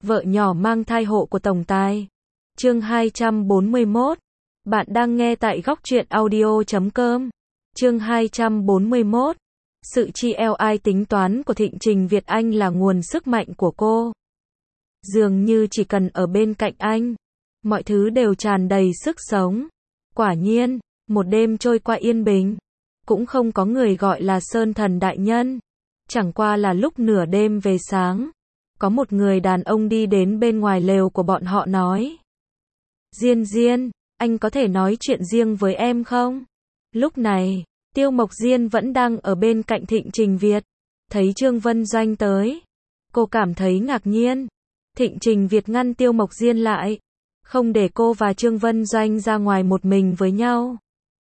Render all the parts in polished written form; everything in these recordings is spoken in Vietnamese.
Vợ nhỏ mang thai hộ của tổng tài. Chương 241. Bạn đang nghe tại góc truyện audio.com. Chương 241. Sự chi li tính toán của Thịnh Trình Việt Anh là nguồn sức mạnh của cô. Dường như chỉ cần ở bên cạnh anh, mọi thứ đều tràn đầy sức sống. Quả nhiên, một đêm trôi qua yên bình. Cũng không có người gọi là Sơn Thần đại nhân. Chẳng qua là lúc nửa đêm về sáng, có một người đàn ông đi đến bên ngoài lều của bọn họ nói: Diên Diên, anh có thể nói chuyện riêng với em không? Lúc này, Tiêu Mộc Diên vẫn đang ở bên cạnh Thịnh Trình Việt. Thấy Trương Vân Doanh tới, cô cảm thấy ngạc nhiên. Thịnh Trình Việt ngăn Tiêu Mộc Diên lại, không để cô và Trương Vân Doanh ra ngoài một mình với nhau.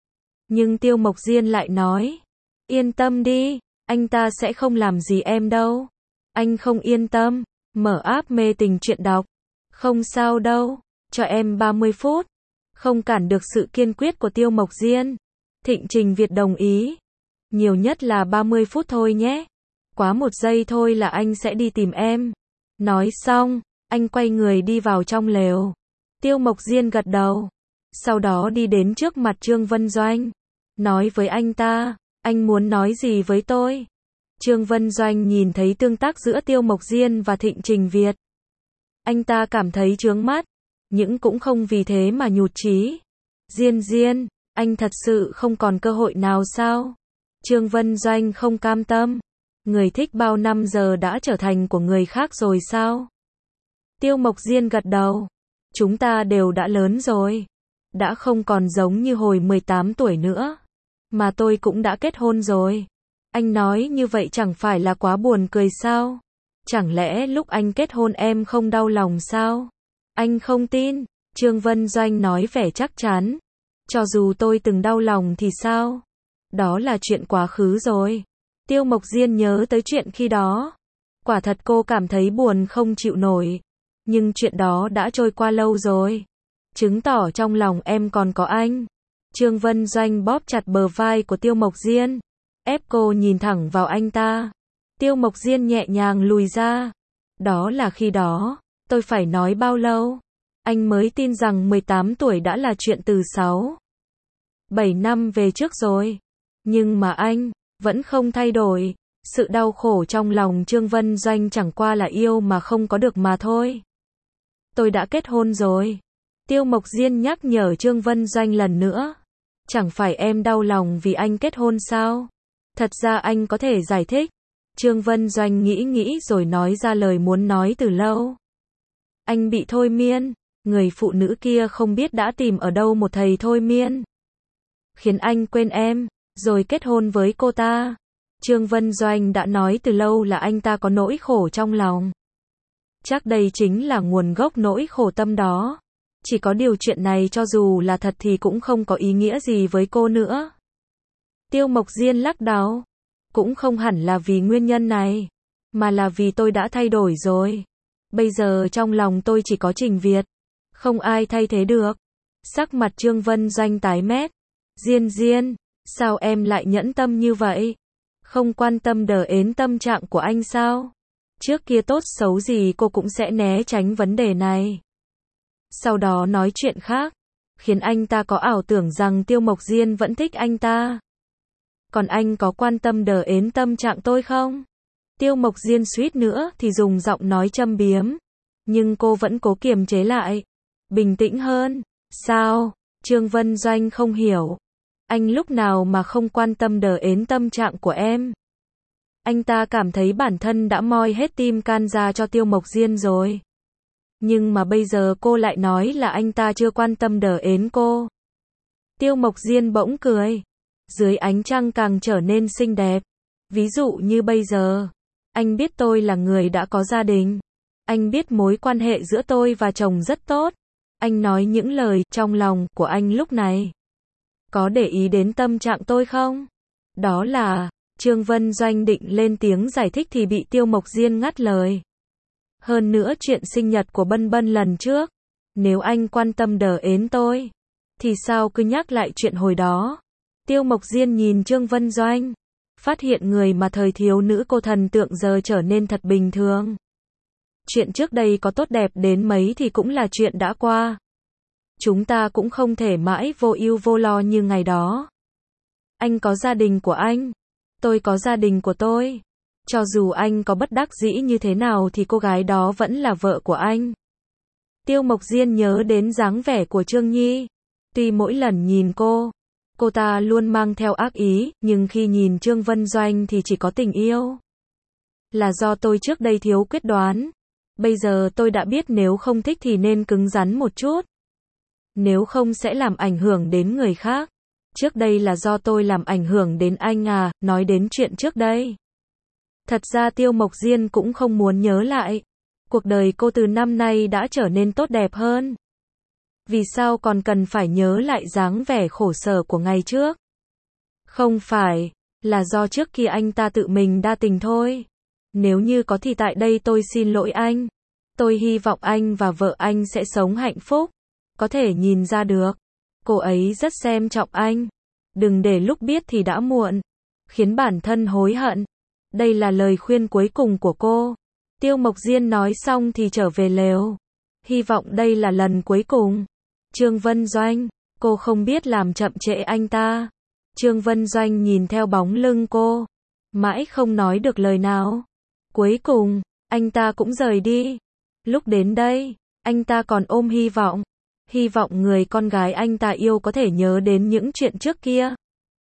Nhưng Tiêu Mộc Diên lại nói: Yên tâm đi, anh ta sẽ không làm gì em đâu. Anh không yên tâm, mở app mê tình truyện đọc. Không sao đâu, cho em 30 phút. Không cản được sự kiên quyết của Tiêu Mộc Diên, Thịnh Trình Việt đồng ý. Nhiều nhất là 30 phút thôi nhé. Quá 1 giây thôi là anh sẽ đi tìm em. Nói xong, anh quay người đi vào trong lều. Tiêu Mộc Diên gật đầu. Sau đó đi đến trước mặt Trương Vân Doanh. Nói với anh ta: Anh muốn nói gì với tôi? Trương Vân Doanh nhìn thấy tương tác giữa Tiêu Mộc Diên và Thịnh Trình Việt. Anh ta cảm thấy chướng mắt, nhưng cũng không vì thế mà nhụt chí. Diên Diên, anh thật sự không còn cơ hội nào sao? Trương Vân Doanh không cam tâm. Người thích bao năm giờ đã trở thành của người khác rồi sao? Tiêu Mộc Diên gật đầu. Chúng ta đều đã lớn rồi. Đã không còn giống như hồi 18 tuổi nữa. Mà tôi cũng đã kết hôn rồi. Anh nói như vậy chẳng phải là quá buồn cười sao? Chẳng lẽ lúc anh kết hôn em không đau lòng sao? Anh không tin. Trương Vân Doanh nói vẻ chắc chắn. Cho dù tôi từng đau lòng thì sao? Đó là chuyện quá khứ rồi. Tiêu Mộc Diên nhớ tới chuyện khi đó. Quả thật cô cảm thấy buồn không chịu nổi. Nhưng chuyện đó đã trôi qua lâu rồi. Chứng tỏ trong lòng em còn có anh. Trương Vân Doanh bóp chặt bờ vai của Tiêu Mộc Diên, ép cô nhìn thẳng vào anh ta. Tiêu Mộc Diên nhẹ nhàng lùi ra. Đó là khi đó, tôi phải nói bao lâu? Anh mới tin rằng 18 tuổi đã là chuyện từ 6-7 năm về trước rồi. Nhưng mà anh vẫn không thay đổi. Sự đau khổ trong lòng Trương Vân Doanh chẳng qua là yêu mà không có được mà thôi. Tôi đã kết hôn rồi. Tiêu Mộc Diên nhắc nhở Trương Vân Doanh lần nữa. Chẳng phải em đau lòng vì anh kết hôn sao? Thật ra anh có thể giải thích. Trương Vân Doanh nghĩ rồi nói ra lời muốn nói từ lâu. Anh bị thôi miên. Người phụ nữ kia không biết đã tìm ở đâu một thầy thôi miên, khiến anh quên em, rồi kết hôn với cô ta. Trương Vân Doanh đã nói từ lâu là anh ta có nỗi khổ trong lòng. Chắc đây chính là nguồn gốc nỗi khổ tâm đó. Chỉ có điều chuyện này cho dù là thật thì cũng không có ý nghĩa gì với cô nữa. Tiêu Mộc Diên lắc đầu. Cũng không hẳn là vì nguyên nhân này, mà là vì tôi đã thay đổi rồi. Bây giờ trong lòng tôi chỉ có Trình Việt. Không ai thay thế được. Sắc mặt Trương Vân Doanh tái mét. Diên Diên, sao em lại nhẫn tâm như vậy? Không quan tâm đến tâm trạng của anh sao? Trước kia tốt xấu gì cô cũng sẽ né tránh vấn đề này. Sau đó nói chuyện khác, khiến anh ta có ảo tưởng rằng Tiêu Mộc Diên vẫn thích anh ta. Còn anh có quan tâm đến tâm trạng tôi không? Tiêu Mộc Diên suýt nữa thì dùng giọng nói châm biếm. Nhưng cô vẫn cố kiềm chế lại. Bình tĩnh hơn. Sao? Trương Vân Doanh không hiểu. Anh lúc nào mà không quan tâm đến tâm trạng của em? Anh ta cảm thấy bản thân đã moi hết tim can ra cho Tiêu Mộc Diên rồi. Nhưng mà bây giờ cô lại nói là anh ta chưa quan tâm đến cô. Tiêu Mộc Diên bỗng cười. Dưới ánh trăng càng trở nên xinh đẹp. Ví dụ như bây giờ, anh biết tôi là người đã có gia đình. Anh biết mối quan hệ giữa tôi và chồng rất tốt. Anh nói những lời trong lòng của anh lúc này. Có để ý đến tâm trạng tôi không? Đó là... Trương Vân Doanh định lên tiếng giải thích thì bị Tiêu Mộc Diên ngắt lời. Hơn nữa chuyện sinh nhật của Bân Bân lần trước. Nếu anh quan tâm đến tôi, thì sao cứ nhắc lại chuyện hồi đó? Tiêu Mộc Diên nhìn Trương Vân Doanh. Phát hiện người mà thời thiếu nữ cô thần tượng giờ trở nên thật bình thường. Chuyện trước đây có tốt đẹp đến mấy thì cũng là chuyện đã qua. Chúng ta cũng không thể mãi vô ưu vô lo như ngày đó. Anh có gia đình của anh, tôi có gia đình của tôi. Cho dù anh có bất đắc dĩ như thế nào thì cô gái đó vẫn là vợ của anh. Tiêu Mộc Diên nhớ đến dáng vẻ của Trương Nhi. Tuy mỗi lần nhìn cô ta luôn mang theo ác ý, nhưng khi nhìn Trương Vân Doanh thì chỉ có tình yêu. Là do tôi trước đây thiếu quyết đoán. Bây giờ tôi đã biết nếu không thích thì nên cứng rắn một chút. Nếu không sẽ làm ảnh hưởng đến người khác. Trước đây là do tôi làm ảnh hưởng đến anh à, nói đến chuyện trước đây. Thật ra Tiêu Mộc Diên cũng không muốn nhớ lại. Cuộc đời cô từ năm nay đã trở nên tốt đẹp hơn. Vì sao còn cần phải nhớ lại dáng vẻ khổ sở của ngày trước? Không phải, là do trước kia anh ta tự mình đa tình thôi. Nếu như có thì tại đây tôi xin lỗi anh. Tôi hy vọng anh và vợ anh sẽ sống hạnh phúc. Có thể nhìn ra được, cô ấy rất xem trọng anh. Đừng để lúc biết thì đã muộn, khiến bản thân hối hận. Đây là lời khuyên cuối cùng của cô. Tiêu Mộc Diên nói xong thì trở về lều. Hy vọng đây là lần cuối cùng. Trương Vân Doanh, cô không biết làm chậm trễ anh ta. Trương Vân Doanh nhìn theo bóng lưng cô, mãi không nói được lời nào. Cuối cùng, anh ta cũng rời đi. Lúc đến đây, anh ta còn ôm hy vọng. Hy vọng người con gái anh ta yêu có thể nhớ đến những chuyện trước kia.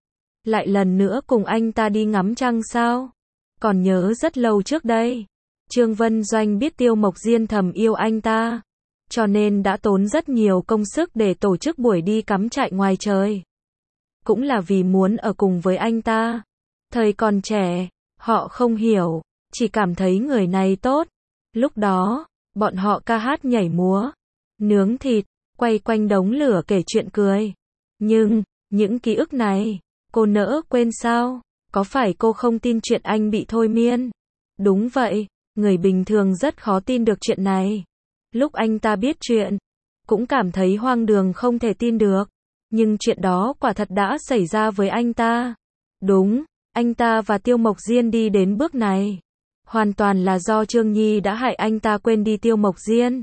Lại lần nữa cùng anh ta đi ngắm trăng sao? Còn nhớ rất lâu trước đây. Trương Vân Doanh biết Tiêu Mộc Diên thầm yêu anh ta. Cho nên đã tốn rất nhiều công sức để tổ chức buổi đi cắm trại ngoài trời. Cũng là vì muốn ở cùng với anh ta. Thời còn trẻ, họ không hiểu, chỉ cảm thấy người này tốt. Lúc đó, bọn họ ca hát nhảy múa, nướng thịt, quay quanh đống lửa kể chuyện cười. Nhưng, những ký ức này, cô nỡ quên sao? Có phải cô không tin chuyện anh bị thôi miên? Đúng vậy, người bình thường rất khó tin được chuyện này. Lúc anh ta biết chuyện, cũng cảm thấy hoang đường không thể tin được. Nhưng chuyện đó quả thật đã xảy ra với anh ta. Đúng, anh ta và Tiêu Mộc Diên đi đến bước này. Hoàn toàn là do Trương Nhi đã hại anh ta quên đi Tiêu Mộc Diên.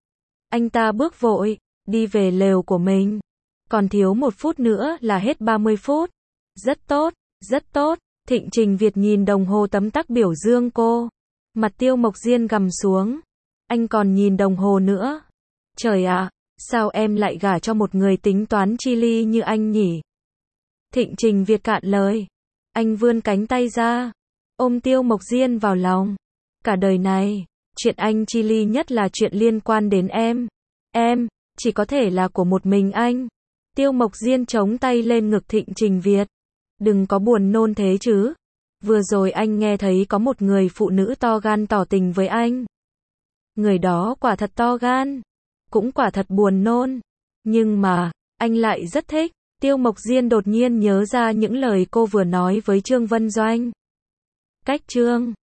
Anh ta bước vội, đi về lều của mình. Còn thiếu 1 phút nữa là hết 30 phút. Rất tốt, rất tốt. Thịnh Trình Việt nhìn đồng hồ tấm tắc biểu dương cô. Mặt Tiêu Mộc Diên gằm xuống. Anh còn nhìn đồng hồ nữa. Trời ạ, sao em lại gả cho một người tính toán chi ly như anh nhỉ? Thịnh Trình Việt cạn lời. Anh vươn cánh tay ra, ôm Tiêu Mộc Diên vào lòng. Cả đời này, chuyện anh chi ly nhất là chuyện liên quan đến em. Em, chỉ có thể là của một mình anh. Tiêu Mộc Diên chống tay lên ngực Thịnh Trình Việt. Đừng có buồn nôn thế chứ. Vừa rồi anh nghe thấy có một người phụ nữ to gan tỏ tình với anh. Người đó quả thật to gan, cũng quả thật buồn nôn. Nhưng mà, anh lại rất thích. Tiêu Mộc Diên đột nhiên nhớ ra những lời cô vừa nói với Trương Vân Doanh. Cách Trương